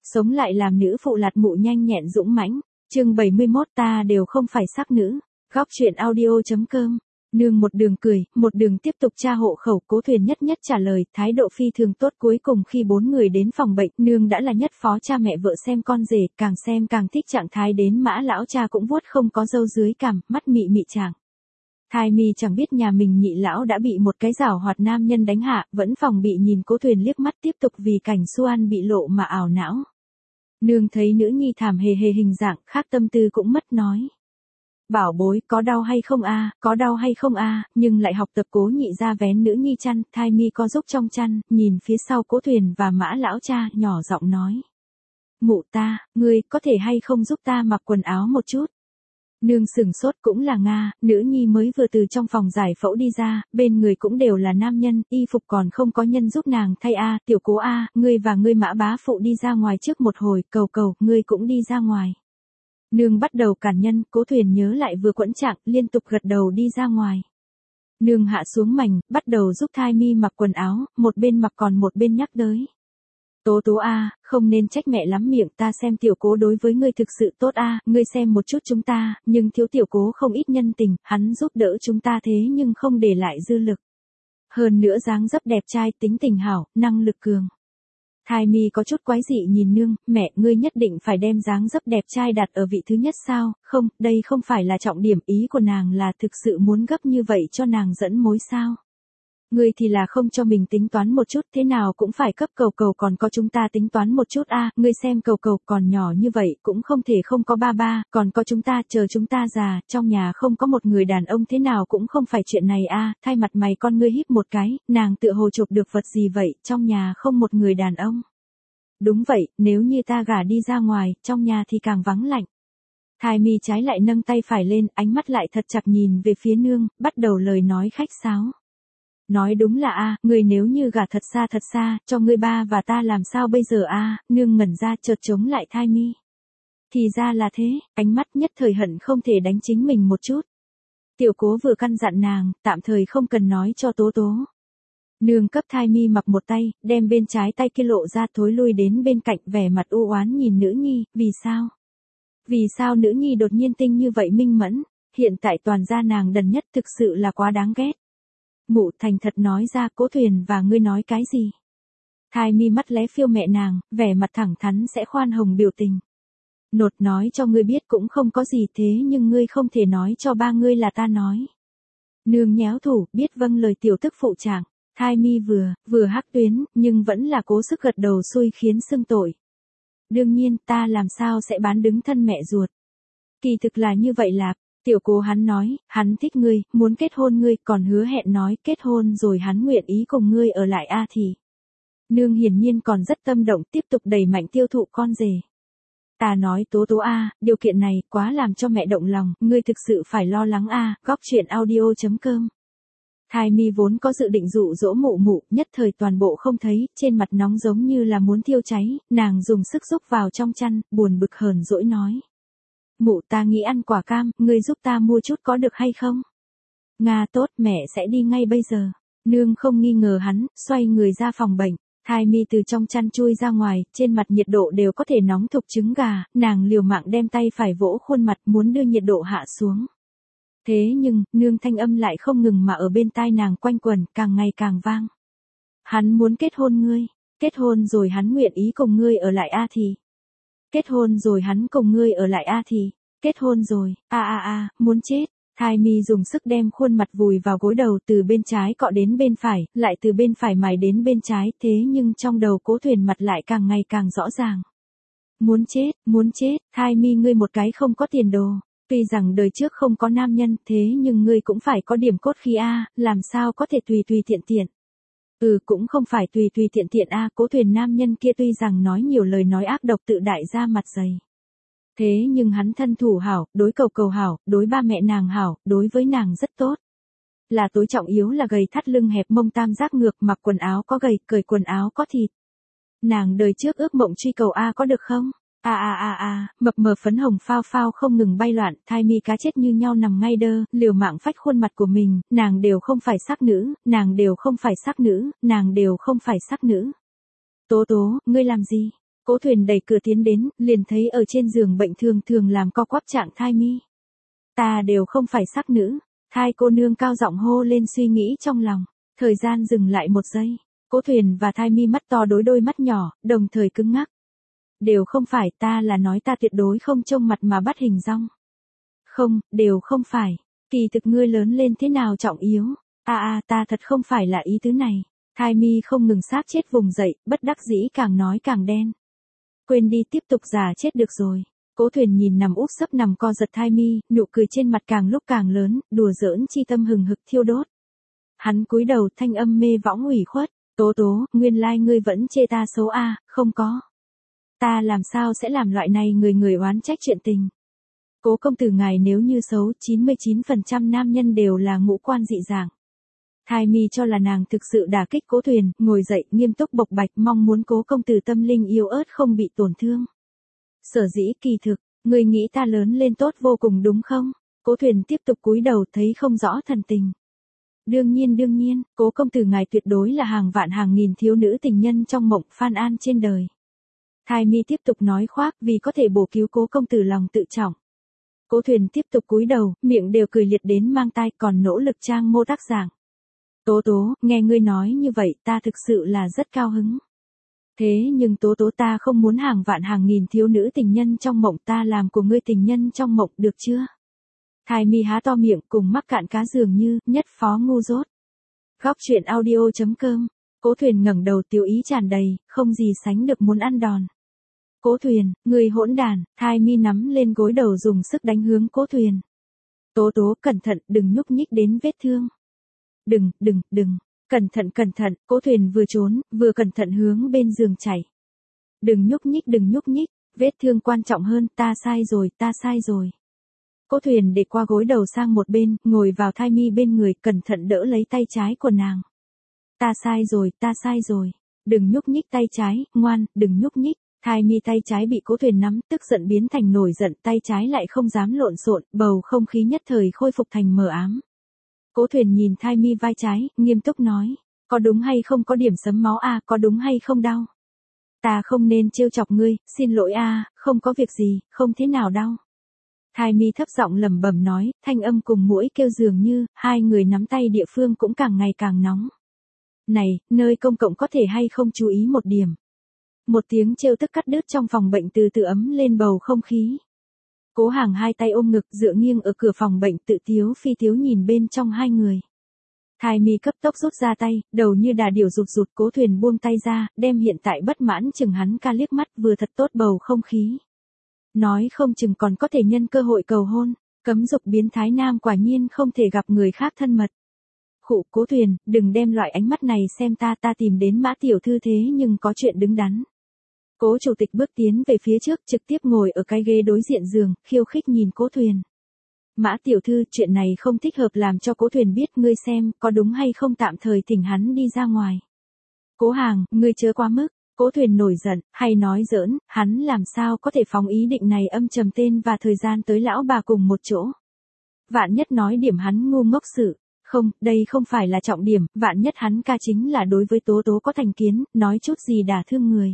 Sống lại làm nữ phụ lạt mụ nhanh nhẹn dũng mãnh. Chương 71 ta đều không phải sắc nữ. Góc truyện audio.com. Nương một đường cười, một đường tiếp tục tra hộ khẩu. Cố Thuyền nhất nhất trả lời, thái độ phi thường tốt. Cuối cùng khi 4 người đến phòng bệnh, nương đã là nhất phó cha mẹ vợ xem con rể, càng xem càng thích trạng thái đến Mã lão cha cũng vuốt không có râu dưới cằm, mắt mị mị chàng. Thai mi chẳng biết nhà mình nhị lão đã bị một cái giảo hoạt nam nhân đánh hạ, vẫn phòng bị nhìn Cố Thuyền liếc mắt tiếp tục vì cảnh Xuan bị lộ mà ảo não. Nương thấy nữ nhi thảm hề hề hình dạng, khác tâm tư cũng mất nói. Bảo bối, có đau hay không a, có đau hay không a, nhưng lại học tập Cố nhị ra vén nữ nhi chăn, thai mi co giúp trong chăn, nhìn phía sau Cố Thuyền và Mã lão cha, nhỏ giọng nói. Mụ ta, ngươi có thể hay không giúp ta mặc quần áo một chút? Nương sừng sốt cũng là Nga, nữ nhi mới vừa từ trong phòng giải phẫu đi ra, bên người cũng đều là nam nhân, y phục còn không có nhân giúp nàng thay a, tiểu Cố a, ngươi và ngươi Mã bá phụ đi ra ngoài trước một hồi, cầu cầu, ngươi cũng đi ra ngoài. Nương bắt đầu cản nhân, Cố Thuyền nhớ lại vừa quẫn trạng, liên tục gật đầu đi ra ngoài. Nương hạ xuống mành, bắt đầu giúp thai mi mặc quần áo, một bên mặc còn một bên nhắc tới. Tố tố a, không nên trách mẹ lắm miệng, ta xem tiểu Cố đối với ngươi thực sự tốt a, ngươi xem một chút chúng ta, nhưng thiếu tiểu Cố không ít nhân tình, hắn giúp đỡ chúng ta thế nhưng không để lại dư lực. Hơn nữa dáng dấp đẹp trai, tính tình hảo, năng lực cường. Thai mi có chút quái dị nhìn nương, mẹ, ngươi nhất định phải đem dáng dấp đẹp trai đặt ở vị thứ nhất sao? Không, đây không phải là trọng điểm, ý của nàng là thực sự muốn gấp như vậy cho nàng dẫn mối sao? Ngươi thì là không cho mình tính toán một chút, thế nào cũng phải cấp cầu cầu, còn có chúng ta tính toán một chút a, ngươi xem cầu cầu còn nhỏ như vậy cũng không thể không có ba ba, còn có chúng ta, chờ chúng ta già, trong nhà không có một người đàn ông thế nào cũng không phải chuyện này a. Thay mặt mày con ngươi híp một cái, nàng tựa hồ chụp được vật gì vậy, trong nhà không một người đàn ông. Đúng vậy, nếu như ta gả đi ra ngoài, trong nhà thì càng vắng lạnh. Thai mi trái lại nâng tay phải lên, ánh mắt lại thật chặt nhìn về phía nương, bắt đầu lời nói khách sáo. Nói đúng là a, người nếu như gả thật xa, cho ngươi ba và ta làm sao bây giờ a, nương ngẩn ra chợt chống lại thai mi. Thì ra là thế, ánh mắt nhất thời hận không thể đánh chính mình một chút. Tiểu Cố vừa căn dặn nàng, tạm thời không cần nói cho tố tố. Nương cấp thai mi mặc một tay, đem bên trái tay kia lộ ra thối lui đến bên cạnh vẻ mặt u oán nhìn nữ nhi, vì sao? Vì sao nữ nhi đột nhiên tinh như vậy minh mẫn, hiện tại toàn gia nàng đần nhất thực sự là quá đáng ghét. Mụ thành thật nói ra, Cố Thuyền và ngươi nói cái gì? Thai mi mắt lé phiêu mẹ nàng, vẻ mặt thẳng thắn sẽ khoan hồng biểu tình. Nột nói cho ngươi biết cũng không có gì thế nhưng ngươi không thể nói cho ba ngươi là ta nói. Nương nhéo thủ, biết vâng lời tiểu tức phụ trạng. Thai mi vừa hắc tuyến, nhưng vẫn là cố sức gật đầu xui khiến xưng tội. Đương nhiên, ta làm sao sẽ bán đứng thân mẹ ruột. Kỳ thực là như vậy lạc. Tiểu Cố hắn nói, hắn thích ngươi, muốn kết hôn ngươi, còn hứa hẹn nói kết hôn rồi hắn nguyện ý cùng ngươi ở lại a thì. Nương hiển nhiên còn rất tâm động, tiếp tục đẩy mạnh tiêu thụ con rể. Ta nói tố tố a, điều kiện này quá làm cho mẹ động lòng, ngươi thực sự phải lo lắng a, góc truyện audio.com. Thai mi vốn có dự định dụ dỗ mụ, nhất thời toàn bộ không thấy, trên mặt nóng giống như là muốn thiêu cháy, nàng dùng sức rúc vào trong chăn, buồn bực hờn dỗi nói. Mụ, ta nghĩ ăn quả cam, ngươi giúp ta mua chút có được hay không? Nga tốt, mẹ sẽ đi ngay bây giờ. Nương không nghi ngờ hắn, xoay người ra phòng bệnh. Thai mi từ trong chăn chui ra ngoài, trên mặt nhiệt độ đều có thể nóng thục trứng gà, nàng liều mạng đem tay phải vỗ khuôn mặt muốn đưa nhiệt độ hạ xuống. Thế nhưng, nương thanh âm lại không ngừng mà ở bên tai nàng quanh quẩn, càng ngày càng vang. Hắn muốn kết hôn ngươi, kết hôn rồi hắn nguyện ý cùng ngươi ở lại a thì. Kết hôn rồi hắn cùng ngươi ở lại a thì. Kết hôn rồi, muốn chết. Thai mi dùng sức đem khuôn mặt vùi vào gối đầu, từ bên trái cọ đến bên phải, lại từ bên phải mài đến bên trái, thế nhưng trong đầu Cố Thuyền mặt lại càng ngày càng rõ ràng. Muốn chết, thai mi ngươi một cái không có tiền đồ. Tuy rằng đời trước không có nam nhân, thế nhưng ngươi cũng phải có điểm cốt khí a, làm sao có thể tùy tiện. Cũng không phải tùy tiện a, Cố Thuyền nam nhân kia tuy rằng nói nhiều lời nói ác độc tự đại ra mặt dày. Thế nhưng hắn thân thủ hảo, đối cầu cầu hảo, đối ba mẹ nàng hảo, đối với nàng rất tốt. Là tối trọng yếu là gầy thắt lưng hẹp mông tam giác ngược, mặc quần áo có gầy, cởi quần áo có thịt. Nàng đời trước ước mộng truy cầu a có được không? Mập mờ phấn hồng phao không ngừng bay loạn, thai mi cá chết như nhau nằm ngay đơ, liều mạng phách khuôn mặt của mình, nàng đều không phải sắc nữ, nàng đều không phải sắc nữ. Tố tố, ngươi làm gì? Cố Thuyền đẩy cửa tiến đến, liền thấy ở trên giường bệnh thường thường làm co quắp trạng thai mi. Ta đều không phải sắc nữ. Thai cô nương cao giọng hô lên suy nghĩ trong lòng. Thời gian dừng lại một giây. Cố Thuyền và thai mi mắt to đối đôi mắt nhỏ, đồng thời cứng ngắc. Đều không phải, ta là nói ta tuyệt đối không trông mặt mà bắt hình dong. Không, đều không phải. Kỳ thực ngươi lớn lên thế nào trọng yếu. Ta thật không phải là ý tứ này. Thai mi không ngừng sát chết vùng dậy, bất đắc dĩ càng nói càng đen. Quên đi, tiếp tục già chết được rồi. Cố Thuyền nhìn nằm úp sấp nằm co giật thai mi, nụ cười trên mặt càng lúc càng lớn, đùa giỡn chi tâm hừng hực thiêu đốt. Hắn cúi đầu, thanh âm mê võng ủy khuất. Tố Tố, nguyên lai ngươi vẫn chê ta xấu a? Không có. Ta làm sao sẽ làm loại này người oán trách chuyện tình. Cố công tử ngài nếu như xấu, 99% nam nhân đều là ngũ quan dị dạng. Thai mi cho là nàng thực sự đả kích Cố Thuyền, ngồi dậy, nghiêm túc bộc bạch, mong muốn Cố công tử tâm linh yếu ớt không bị tổn thương. Sở dĩ kỳ thực, ngươi nghĩ ta lớn lên tốt vô cùng đúng không? Cố Thuyền tiếp tục cúi đầu, thấy không rõ thần tình. Đương nhiên, Cố công tử ngài tuyệt đối là hàng vạn hàng nghìn thiếu nữ tình nhân trong mộng Phan An trên đời. Thai mi tiếp tục nói khoác vì có thể bổ cứu Cố công tử lòng tự trọng. Cố Thuyền tiếp tục cúi đầu, miệng đều cười liệt đến mang tai, còn nỗ lực trang mô tác dạng. Tố Tố, nghe ngươi nói như vậy ta thực sự là rất cao hứng. Thế nhưng Tố Tố, ta không muốn hàng vạn hàng nghìn thiếu nữ tình nhân trong mộng, ta làm của ngươi tình nhân trong mộng được chưa? Thai mi há to miệng cùng mắc cạn cá dường như, nhất phó ngu dốt. Góc truyện audio.com. Cố Thuyền ngẩng đầu, tiểu ý tràn đầy, không gì sánh được muốn ăn đòn. Cố Thuyền, người hỗn đàn. Thai mi nắm lên gối đầu dùng sức đánh hướng Cố Thuyền. Tố Tố, cẩn thận, đừng nhúc nhích đến vết thương. Đừng, cẩn thận, Cố Thuyền vừa trốn, vừa cẩn thận hướng bên giường chảy. Đừng nhúc nhích, vết thương quan trọng hơn, ta sai rồi. Cố Thuyền để qua gối đầu sang một bên, ngồi vào thai mi bên người, cẩn thận đỡ lấy tay trái của nàng. Ta sai rồi, đừng nhúc nhích tay trái, ngoan, đừng nhúc nhích. Thai mi tay trái bị Cố Thuyền nắm, tức giận biến thành nổi giận, tay trái lại không dám lộn xộn, bầu không khí nhất thời khôi phục thành mờ ám. Cố Thuyền nhìn thai mi vai trái, nghiêm túc nói, có đúng hay không có điểm sấm máu có đúng hay không đau? Ta không nên trêu chọc ngươi, xin lỗi không có việc gì, không thế nào đau. Thai mi thấp giọng lẩm bẩm nói, thanh âm cùng mũi kêu dường như, hai người nắm tay địa phương cũng càng ngày càng nóng. Này, nơi công cộng có thể hay không chú ý một điểm. Một tiếng trêu tức cắt đứt trong phòng bệnh từ từ ấm lên bầu không khí. Cố Hàng hai tay ôm ngực dựa nghiêng ở cửa phòng bệnh tự tiếu phi tiếu nhìn bên trong hai người. Thai mi cấp tốc rút ra tay, đầu như đà điểu rụt Cố Thuyền buông tay ra, đem hiện tại bất mãn chừng hắn ca liếc mắt vừa thật tốt bầu không khí. Nói không chừng còn có thể nhân cơ hội cầu hôn, cấm dục biến thái nam quả nhiên không thể gặp người khác thân mật. Khụ, Cố Thuyền, đừng đem loại ánh mắt này xem ta tìm đến Mã tiểu thư thế nhưng có chuyện đứng đắn. Cố chủ tịch bước tiến về phía trước, trực tiếp ngồi ở cái ghế đối diện giường, khiêu khích nhìn Cố Thuyền. Mã tiểu thư, chuyện này không thích hợp làm cho Cố Thuyền biết, ngươi xem, có đúng hay không tạm thời thỉnh hắn đi ra ngoài. Cố Hàng, ngươi chớ quá mức. Cố Thuyền nổi giận, hay nói giỡn, hắn làm sao có thể phóng ý định này âm trầm tên và thời gian tới lão bà cùng một chỗ. Vạn nhất nói điểm hắn ngu ngốc sự. Không, đây không phải là trọng điểm, vạn nhất hắn ca chính là đối với Tố Tố có thành kiến, nói chút gì đả thương người.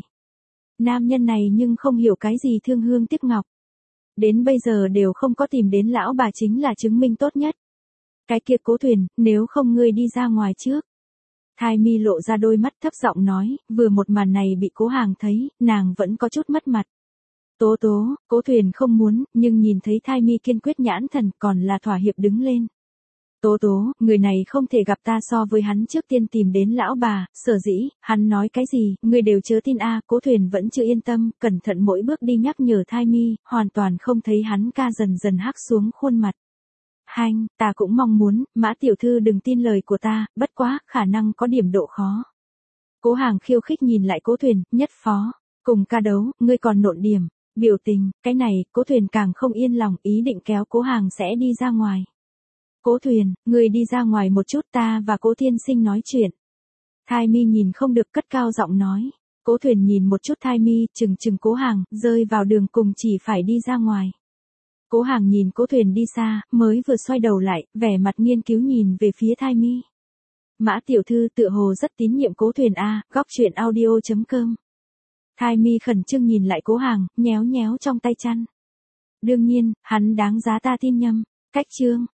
Nam nhân này nhưng không hiểu cái gì thương hương tiếc ngọc. Đến bây giờ đều không có tìm đến lão bà chính là chứng minh tốt nhất. Cái kia Cố Thuyền, nếu không ngươi đi ra ngoài trước. Thai mi lộ ra đôi mắt thấp giọng nói, vừa một màn này bị Cố Hàng thấy, nàng vẫn có chút mất mặt. Tố Tố, Cố Thuyền không muốn, nhưng nhìn thấy thai mi kiên quyết nhãn thần còn là thỏa hiệp đứng lên. Tố Tố, người này không thể gặp ta, so với hắn trước tiên tìm đến lão bà, sở dĩ, hắn nói cái gì, người đều chớ tin Cố Thuyền vẫn chưa yên tâm, cẩn thận mỗi bước đi nhắc nhở thai mi, hoàn toàn không thấy hắn ca dần dần hắc xuống khuôn mặt. Hanh, ta cũng mong muốn, Mã tiểu thư đừng tin lời của ta, bất quá, khả năng có điểm độ khó. Cố Hàng khiêu khích nhìn lại Cố Thuyền, nhất phó, cùng ca đấu, ngươi còn nộn điểm, biểu tình, cái này, Cố Thuyền càng không yên lòng, ý định kéo Cố Hàng sẽ đi ra ngoài. Cố Thuyền, ngươi đi ra ngoài một chút, ta và Cố tiên sinh nói chuyện. Thai mi nhìn không được cất cao giọng nói. Cố Thuyền nhìn một chút thai mi, chừng Cố Hàng, rơi vào đường cùng chỉ phải đi ra ngoài. Cố Hàng nhìn Cố Thuyền đi xa, mới vừa xoay đầu lại, vẻ mặt nghiên cứu nhìn về phía thai mi. Mã tiểu thư tựa hồ rất tín nhiệm Cố Thuyền góc truyện audio.com Thai mi khẩn trương nhìn lại Cố Hàng, nhéo nhéo trong tay chăn. Đương nhiên, hắn đáng giá ta tin nhầm. Cách chương.